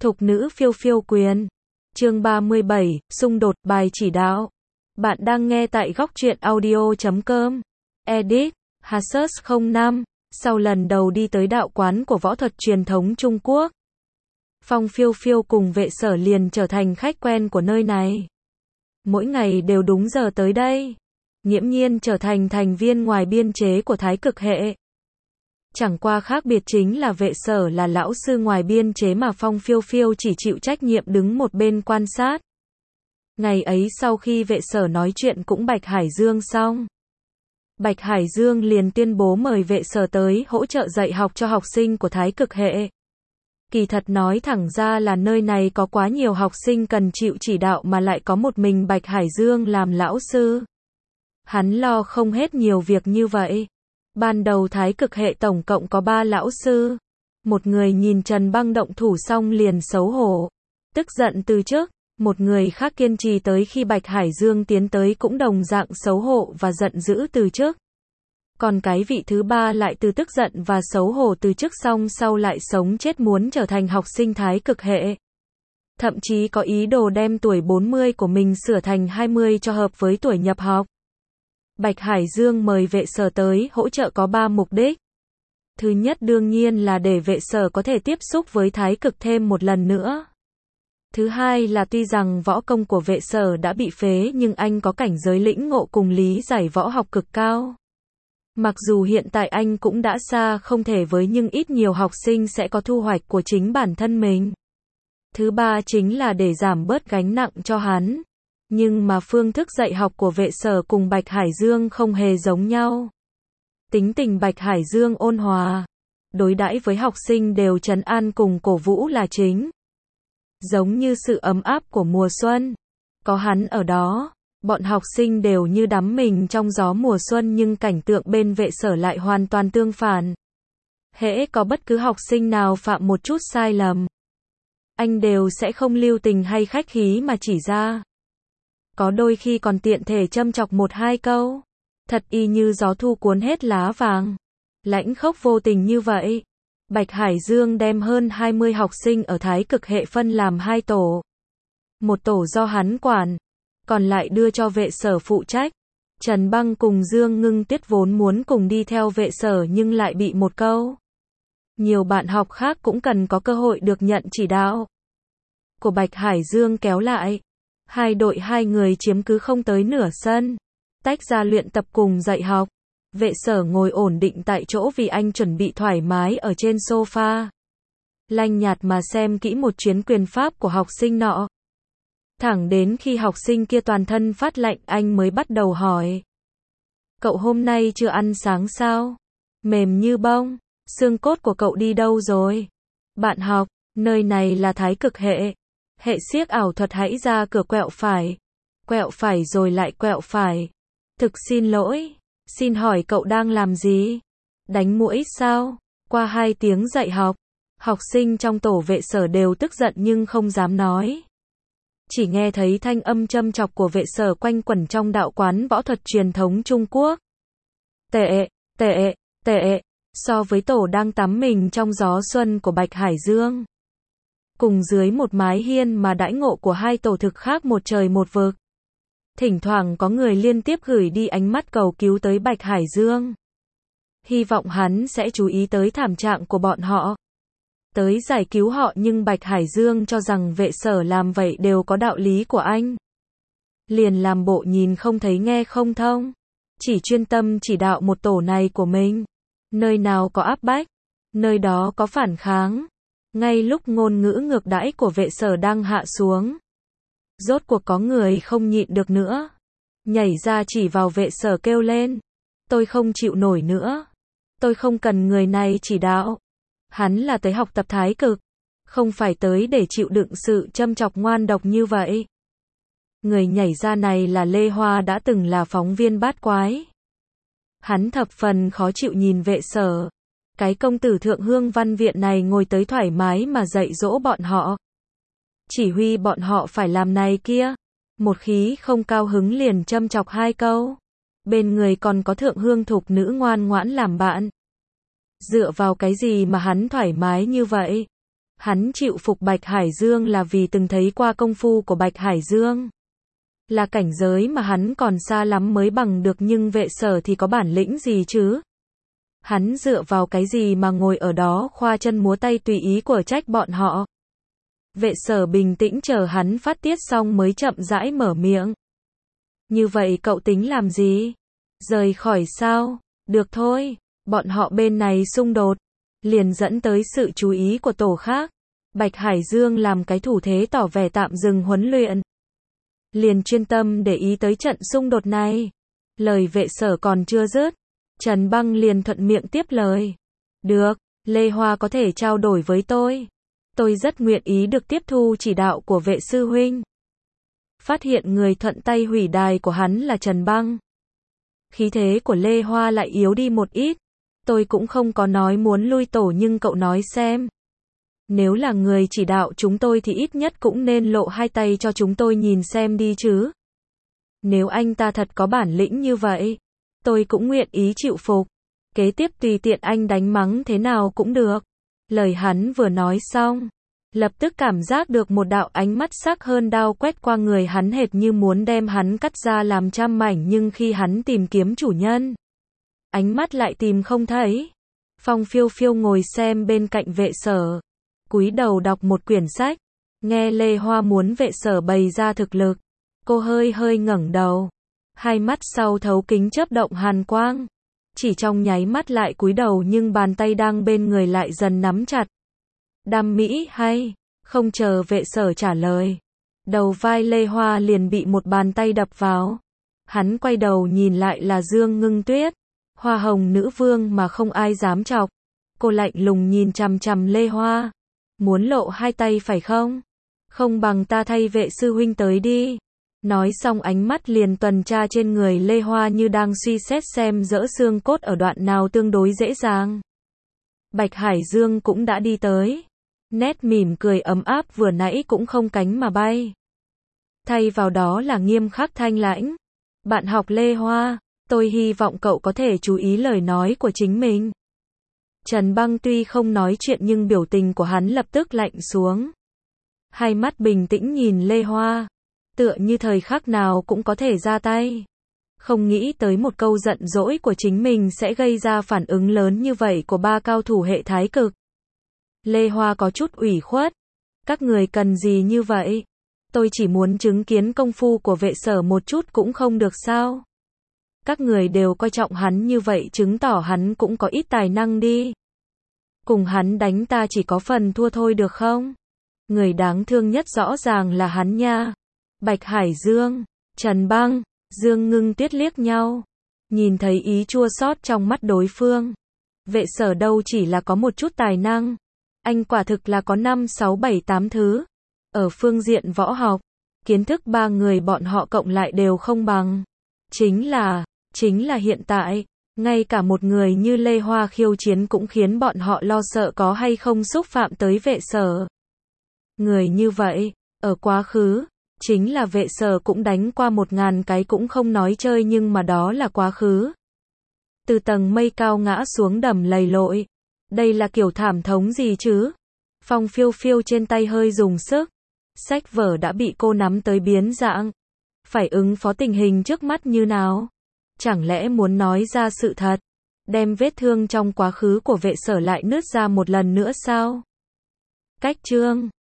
Thục nữ phiêu phiêu quyền. Chương 37, xung đột bài chỉ đạo. Bạn đang nghe tại góc truyện audio.com. Edit, Hasus 05. Sau lần đầu đi tới đạo quán của võ thuật truyền thống Trung Quốc, Phong Phiêu Phiêu cùng vệ sở liền trở thành khách quen của nơi này. Mỗi ngày đều đúng giờ tới đây. Nghiễm nhiên trở thành thành viên ngoài biên chế của Thái Cực hệ. Chẳng qua khác biệt chính là vệ sở là lão sư ngoài biên chế mà Phong Phiêu Phiêu chỉ chịu trách nhiệm đứng một bên quan sát. Ngày ấy sau khi vệ sở nói chuyện cũng Bạch Hải Dương xong, Bạch Hải Dương liền tuyên bố mời vệ sở tới hỗ trợ dạy học cho học sinh của Thái Cực hệ. Kỳ thật nói thẳng ra là nơi này có quá nhiều học sinh cần chịu chỉ đạo mà lại có một mình Bạch Hải Dương làm lão sư. Hắn lo không hết nhiều việc như vậy. Ban đầu Thái Cực hệ tổng cộng có 3 lão sư. Một người nhìn Trần Băng động thủ xong liền xấu hổ, tức giận từ trước. Một người khác kiên trì tới khi Bạch Hải Dương tiến tới cũng đồng dạng xấu hổ và giận dữ từ trước. Còn cái vị thứ 3 lại từ tức giận và xấu hổ từ trước xong sau lại sống chết muốn trở thành học sinh Thái Cực hệ. Thậm chí có ý đồ đem tuổi 40 của mình sửa thành 20 cho hợp với tuổi nhập học. Bạch Hải Dương mời vệ sở tới hỗ trợ có 3 mục đích. Thứ nhất đương nhiên là để vệ sở có thể tiếp xúc với Thái Cực thêm một lần nữa. Thứ hai là tuy rằng võ công của vệ sở đã bị phế nhưng anh có cảnh giới lĩnh ngộ cùng lý giải võ học cực cao. Mặc dù hiện tại anh cũng đã xa không thể với nhưng ít nhiều học sinh sẽ có thu hoạch của chính bản thân mình. Thứ ba chính là để giảm bớt gánh nặng cho hắn. Nhưng mà phương thức dạy học của vệ sở cùng Bạch Hải Dương không hề giống nhau. Tính tình Bạch Hải Dương ôn hòa, đối đãi với học sinh đều trấn an cùng cổ vũ là chính. Giống như sự ấm áp của mùa xuân. Có hắn ở đó, bọn học sinh đều như đắm mình trong gió mùa xuân nhưng cảnh tượng bên vệ sở lại hoàn toàn tương phản. Hễ có bất cứ học sinh nào phạm một chút sai lầm, anh đều sẽ không lưu tình hay khách khí mà chỉ ra. Có đôi khi còn tiện thể châm chọc 1-2 câu. Thật y như gió thu cuốn hết lá vàng. Lãnh khốc vô tình như vậy. Bạch Hải Dương đem hơn 20 học sinh ở Thái Cực hệ phân làm 2 tổ. Một tổ do hắn quản, còn lại đưa cho vệ sở phụ trách. Trần Băng cùng Dương Ngưng Tuyết vốn muốn cùng đi theo vệ sở nhưng lại bị một câu. Nhiều bạn học khác cũng cần có cơ hội được nhận chỉ đạo của Bạch Hải Dương kéo lại. Hai đội 2 người chiếm cứ không tới nửa sân. Tách ra luyện tập cùng dạy học. Vệ sở ngồi ổn định tại chỗ vì anh chuẩn bị thoải mái ở trên sofa. Lanh nhạt mà xem kỹ một chuyến quyền pháp của học sinh nọ. Thẳng đến khi học sinh kia toàn thân phát lạnh anh mới bắt đầu hỏi. Cậu hôm nay chưa ăn sáng sao? Mềm như bông. Xương cốt của cậu đi đâu rồi? Bạn học, nơi này là Thái Cực hệ. Hệ xiếc ảo thuật hãy ra cửa quẹo phải. Quẹo phải rồi lại quẹo phải. Thực xin lỗi. Xin hỏi cậu đang làm gì? Đánh muỗi sao? Qua 2 tiếng dạy học, học sinh trong tổ vệ sở đều tức giận nhưng không dám nói. Chỉ nghe thấy thanh âm châm chọc của vệ sở quanh quẩn trong đạo quán võ thuật truyền thống Trung Quốc. Tệ, tệ, tệ, so với tổ đang tắm mình trong gió xuân của Bạch Hải Dương. Cùng dưới một mái hiên mà đãi ngộ của 2 tổ thực khác một trời một vực. Thỉnh thoảng có người liên tiếp gửi đi ánh mắt cầu cứu tới Bạch Hải Dương. Hy vọng hắn sẽ chú ý tới thảm trạng của bọn họ. Tới giải cứu họ nhưng Bạch Hải Dương cho rằng vệ sở làm vậy đều có đạo lý của anh. Liền làm bộ nhìn không thấy nghe không thông. Chỉ chuyên tâm chỉ đạo một tổ này của mình. Nơi nào có áp bách, nơi đó có phản kháng. Ngay lúc ngôn ngữ ngược đãi của vệ sở đang hạ xuống. Rốt cuộc có người không nhịn được nữa. Nhảy ra chỉ vào vệ sở kêu lên. Tôi không chịu nổi nữa. Tôi không cần người này chỉ đạo. Hắn là tới học tập Thái Cực. Không phải tới để chịu đựng sự châm chọc ngoan độc như vậy. Người nhảy ra này là Lê Hoa đã từng là phóng viên bát quái. Hắn thập phần khó chịu nhìn vệ sở. Cái công tử thượng hương văn viện này ngồi tới thoải mái mà dạy dỗ bọn họ. Chỉ huy bọn họ phải làm này kia. Một khí không cao hứng liền châm chọc 2 câu. Bên người còn có thượng hương thục nữ ngoan ngoãn làm bạn. Dựa vào cái gì mà hắn thoải mái như vậy? Hắn chịu phục Bạch Hải Dương là vì từng thấy qua công phu của Bạch Hải Dương. Là cảnh giới mà hắn còn xa lắm mới bằng được, nhưng Vệ Sở thì có bản lĩnh gì chứ? Hắn dựa vào cái gì mà ngồi ở đó khoa chân múa tay tùy ý của trách bọn họ? Vệ Sở bình tĩnh chờ hắn phát tiết xong mới chậm rãi mở miệng. Như vậy cậu tính làm gì? Rời khỏi sao? Được thôi, bọn họ bên này xung đột, liền dẫn tới sự chú ý của tổ khác. Bạch Hải Dương làm cái thủ thế tỏ vẻ tạm dừng huấn luyện. Liền chuyên tâm để ý tới trận xung đột này. Lời Vệ Sở còn chưa dứt, Trần Băng liền thuận miệng tiếp lời. Được, Lê Hoa có thể trao đổi với tôi. Tôi rất nguyện ý được tiếp thu chỉ đạo của Vệ sư huynh. Phát hiện người thuận tay hủy đài của hắn là Trần Băng. Khí thế của Lê Hoa lại yếu đi một ít. Tôi cũng không có nói muốn lui tổ, nhưng cậu nói xem. Nếu là người chỉ đạo chúng tôi thì ít nhất cũng nên lộ hai tay cho chúng tôi nhìn xem đi chứ. Nếu anh ta thật có bản lĩnh như vậy, tôi cũng nguyện ý chịu phục. Kế tiếp tùy tiện anh đánh mắng thế nào cũng được. Lời hắn vừa nói xong, lập tức cảm giác được một đạo ánh mắt sắc hơn đao quét qua người hắn, hệt như muốn đem hắn cắt ra làm trăm mảnh, nhưng khi hắn tìm kiếm chủ nhân, ánh mắt lại tìm không thấy. Phong Phiêu Phiêu ngồi xem bên cạnh Vệ Sở, cúi đầu đọc một quyển sách. Nghe Lê Hoa muốn Vệ Sở bày ra thực lực, cô hơi hơi ngẩng đầu, hai mắt sau thấu kính chớp động hàn quang. Chỉ trong nháy mắt lại cúi đầu, nhưng bàn tay đang bên người lại dần nắm chặt. Đam mỹ hay? Không chờ Vệ Sở trả lời, đầu vai Lê Hoa liền bị một bàn tay đập vào. Hắn quay đầu nhìn lại là Dương Ngưng Tuyết, Hoa Hồng nữ vương mà không ai dám chọc. Cô lạnh lùng nhìn chằm chằm Lê Hoa. Muốn lộ hai tay phải không? Không bằng ta thay Vệ sư huynh tới đi. Nói xong ánh mắt liền tuần tra trên người Lê Hoa như đang suy xét xem dỡ xương cốt ở đoạn nào tương đối dễ dàng. Bạch Hải Dương cũng đã đi tới. Nét mỉm cười ấm áp vừa nãy cũng không cánh mà bay. Thay vào đó là nghiêm khắc thanh lãnh. Bạn học Lê Hoa, tôi hy vọng cậu có thể chú ý lời nói của chính mình. Trần Băng tuy không nói chuyện nhưng biểu tình của hắn lập tức lạnh xuống. Hai mắt bình tĩnh nhìn Lê Hoa, tựa như thời khắc nào cũng có thể ra tay. Không nghĩ tới một câu giận dỗi của chính mình sẽ gây ra phản ứng lớn như vậy của ba cao thủ hệ thái cực. Lê Hoa có chút ủy khuất. Các người cần gì như vậy? Tôi chỉ muốn chứng kiến công phu của Vệ Sở một chút cũng không được sao? Các người đều coi trọng hắn như vậy chứng tỏ hắn cũng có ít tài năng đi. Cùng hắn đánh ta chỉ có phần thua thôi được không? Người đáng thương nhất rõ ràng là hắn nha. Bạch Hải Dương, Trần Băng, Dương Ngưng Tuyết liếc nhau, nhìn thấy ý chua xót trong mắt đối phương. Vệ Sở đâu chỉ là có một chút tài năng, anh quả thực là có 5, 6, 7, 8 thứ. Ở phương diện võ học, kiến thức ba người bọn họ cộng lại đều không bằng. Chính là hiện tại, ngay cả một người như Lê Hoa khiêu chiến cũng khiến bọn họ lo sợ có hay không xúc phạm tới Vệ Sở. Người như vậy, ở quá khứ, chính là Vệ Sở cũng đánh qua 1000 cái cũng không nói chơi, nhưng mà đó là quá khứ. Từ tầng mây cao ngã xuống đầm lầy lội. Đây là kiểu thảm thống gì chứ? Phong Phiêu Phiêu trên tay hơi dùng sức. Sách vở đã bị cô nắm tới biến dạng. Phải ứng phó tình hình trước mắt như nào? Chẳng lẽ muốn nói ra sự thật, đem vết thương trong quá khứ của Vệ Sở lại nứt ra một lần nữa sao? Cách chương